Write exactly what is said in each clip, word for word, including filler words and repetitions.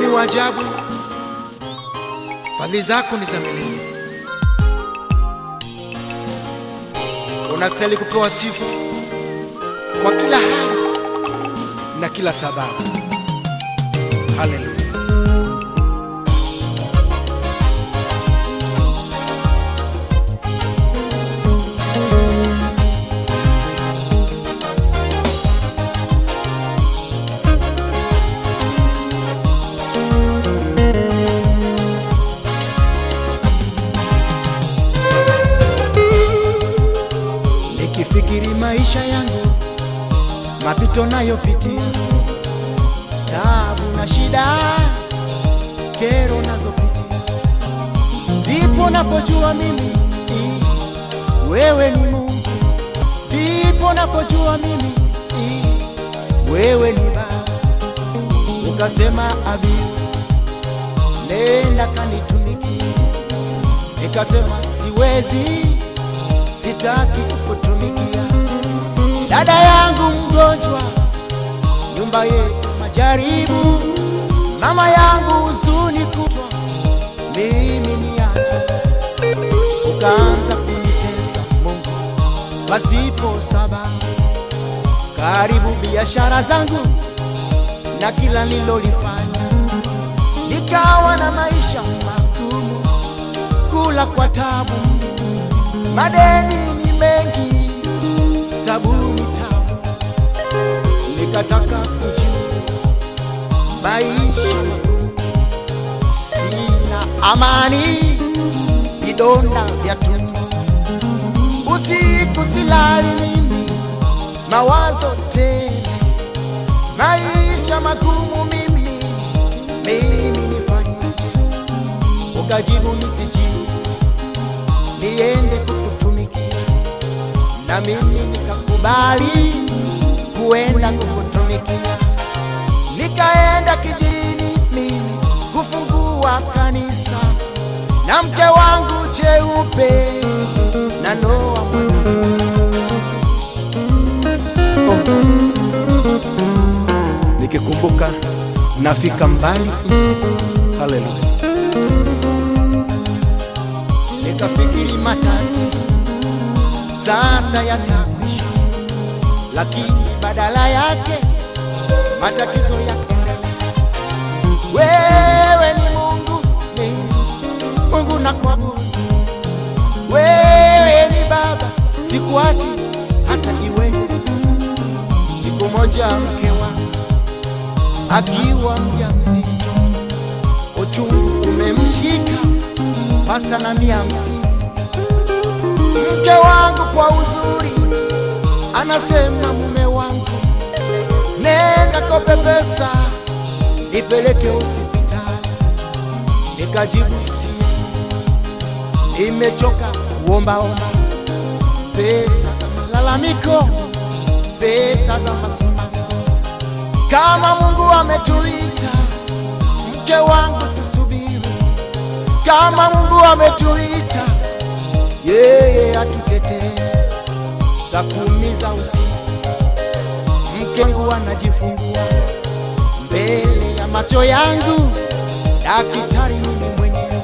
ni wa ajabu, fadhili zako ni za milele. Unastahili kupewa sifa kwa kila hali na kila sababu. Haleluya. Nikifikiri maisha yangu, mapito nayopitia, taabu na shida, kero nazopitia, ndipo napojua mimi wewe ni Mungu. Ndipo napojua mimi wewe ni Baba. Ukasema Abi, nenda kanitumikie. Nikasema siwezi, sitaki kukutumikia. Dada yangu mgonjwa, nyumba yetu majaribu, mama yangu huzuni kutwa, mimi niache. Ukaanza kunitesa Mungu pasipo sababu, karibu biashara zangu na kila nilolifanya, nikawa na maisha magumu, kula kwa tabu, madeni ni mengi, sabuni tabu. Nikataka kujua maisha magumu, sina amani, vidonda vya tumbo, usiku silali mimi, mawazo tele, maisha magumu mimi, mimi nifanyaje? Ukajibu nisijibu, niende kukutumikia. Na mimi nikakubali kuenda kukutumikia. Nikaenda kijini mimi kufungua kanisa, na mke wangu cheupe na Noa mwana. Oh. Nikikumbuka nafika mbali. Haleluya. Nikafikiri matatizo sasa yatakwisha, lakini badala yake matatizo yakaendelea. Wewe ni Mungu, ni Mungu na kuabudu. Wewe ni Baba, sikuachi hata iwe. Siku moja mke wangu akiwa mjamzito, uchungu umemshika pasta na mia hamsini. Mke wangu kwa uzuri anasema, mume wangu nenda kope pesa nipeleke hospitali. Nikajibu si, nimechoka kuomba omba pesa za malalamiko, pesa za masimamo. Kama Mungu ametuita, mke wangu tusubiri. Kama Mungu ametuita, yeye atutetee. Saa kumi za usiku mke wangu anajifungua mbele ya macho yangu, daktari mimi mwenyewe.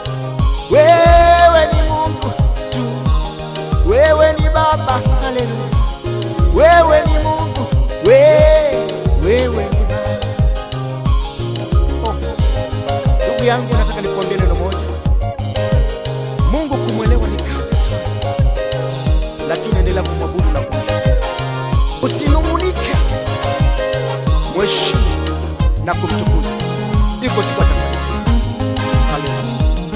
Wewe ni Mungu tu, wewe ni Baba. Haleluya. Wewe ni Mungu, wewe, wewe ni Baba. Oh, ndugu yangu, nataka nikwambie neno moja. Mungu kumwelewa ni kazi sana, lakini endelea kumwabudu na kumshukuru. Usinung'unike, mheshimu na kumtukuza. Iko siku atakatifu. Haleluya.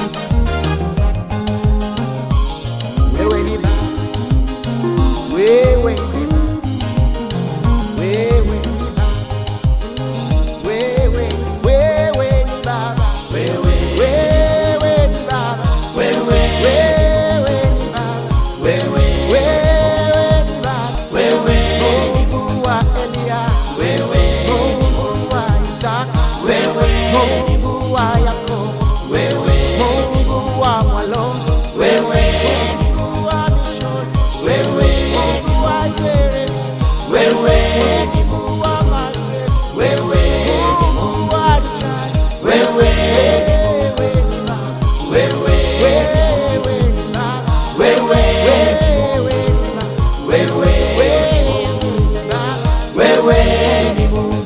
Wewe ni Baba, wewe ni Baba, wewe ni Baba, wewe, wewe ni Baba, wewe, wewe ni Baba, wewe, wewe ni Baba, wewe, wewe ni Baba, wewe Mungu wa Elia, wewe Mungu wa Isaka, wewe Mungu wa Yakobo, wewe Mungu wa Mwalongo, wewe Mungu wa Mishoni, wewe Mungu wa Jeremi, wewe ni Mungu wa Margaret, wewe Mungu wa Richard, wewe ni Mungu.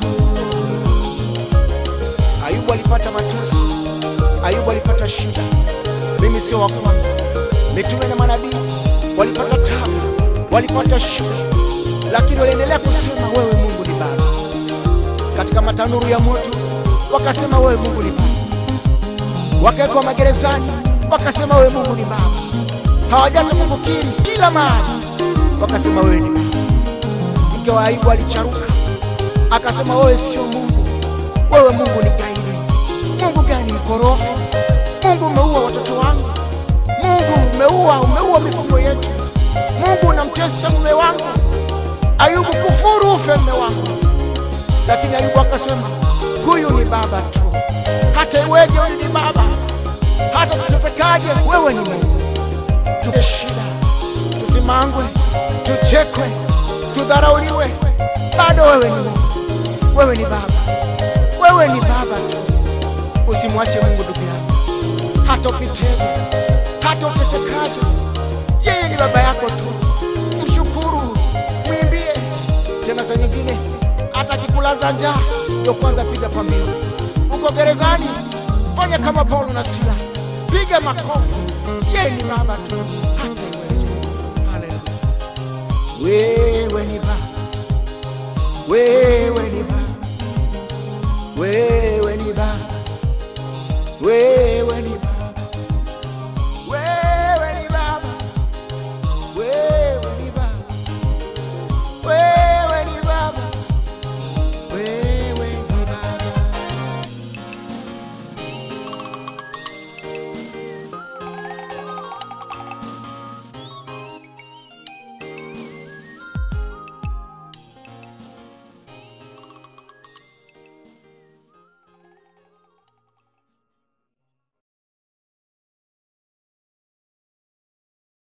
Ayubu alipata mateso, Ayubu alipata shida. Mimi sio wa kwanza. Mitume na manabii walipata taabu, walipata shida, lakini waliendelea kusema wewe Mungu ni Baba. Katika matanuru ya moto wakasema wewe Mungu ni Baba. Wakawekwa magerezani wakasema wewe Mungu ni Baba. Hawajata kukukiri kila mahali wakasema wewe ni Baba. Mke wa Ayubu alicharuka akasema wewe sio Mungu, wewe Mungu ni gaidi. Mungu gani mkorofi? Mungu umeua watoto wangu, Mungu umeua umeua mifugo yetu, Mungu unamtesa mume wangu. Ayubu, kufuru ufe mume wangu. Lakini Ayubu akasema huyu ni Baba tu, hata iweje wewe ni Baba, hata tutesekaje wewe ni Mungu. Tuke shida, tusimangwe, tuchekwe, tudharauliwe, bado wewe ni Mungu. Wewe ni Baba, wewe ni Baba tu. Usimwache Mungu ndugu yangu, hata upitege, hata utesekaje, yeye ni Baba yako tu. Mshukuru, mwimbie. Tena saa nyingine hata kikulaza njaa ndio kwanza piga kwa mbio. Uko gerezani, fanya kama Paulo na Sila, piga makofi. Yeye ni Baba tu, hata iweje. Haleluya. Wewe ni Baba, wewe